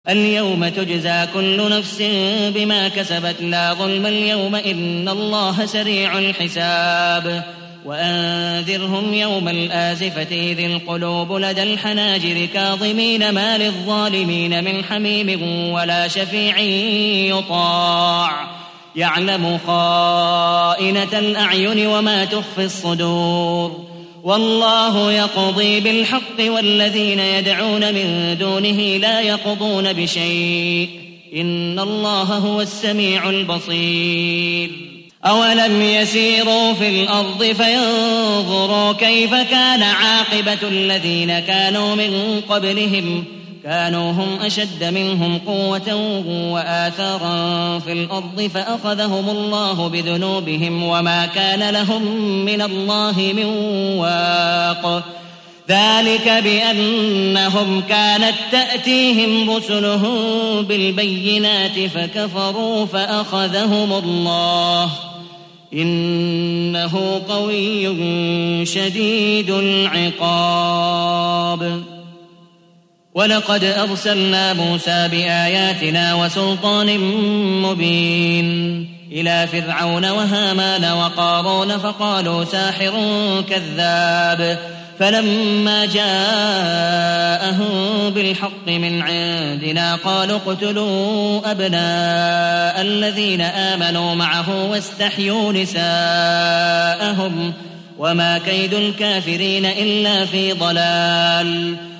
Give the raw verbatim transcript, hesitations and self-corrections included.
اليوم تجزى كل نفس بما كسبت لا ظلم اليوم إن الله سريع الحساب وأنذرهم يوم الآزفة إذ القلوب لدى الحناجر كاظمين ما للظالمين من حميم ولا شفيع يطاع يعلم خائنة الأعين وما تخفي الصدور والله يقضي بالحق والذين يدعون من دونه لا يقضون بشيء إن الله هو السميع البصير أولم يسيروا في الأرض فينظروا كيف كان عاقبة الذين كانوا من قبلهم كانوا هم أشد منهم قوة وآثارا في الأرض فأخذهم الله بذنوبهم وما كان لهم من الله من واق ذلك بأنهم كانت تأتيهم رسلهم بالبينات فكفروا فأخذهم الله إنه قوي شديد العقاب ولقد أرسلنا موسى بآياتنا وسلطان مبين إلى فرعون وهامان وقارون فقالوا ساحر كذاب فلما جاءهم بالحق من عندنا قالوا اقتلوا أبناء الذين آمنوا معه واستحيوا نساءهم وما كيد الكافرين إلا في ضلال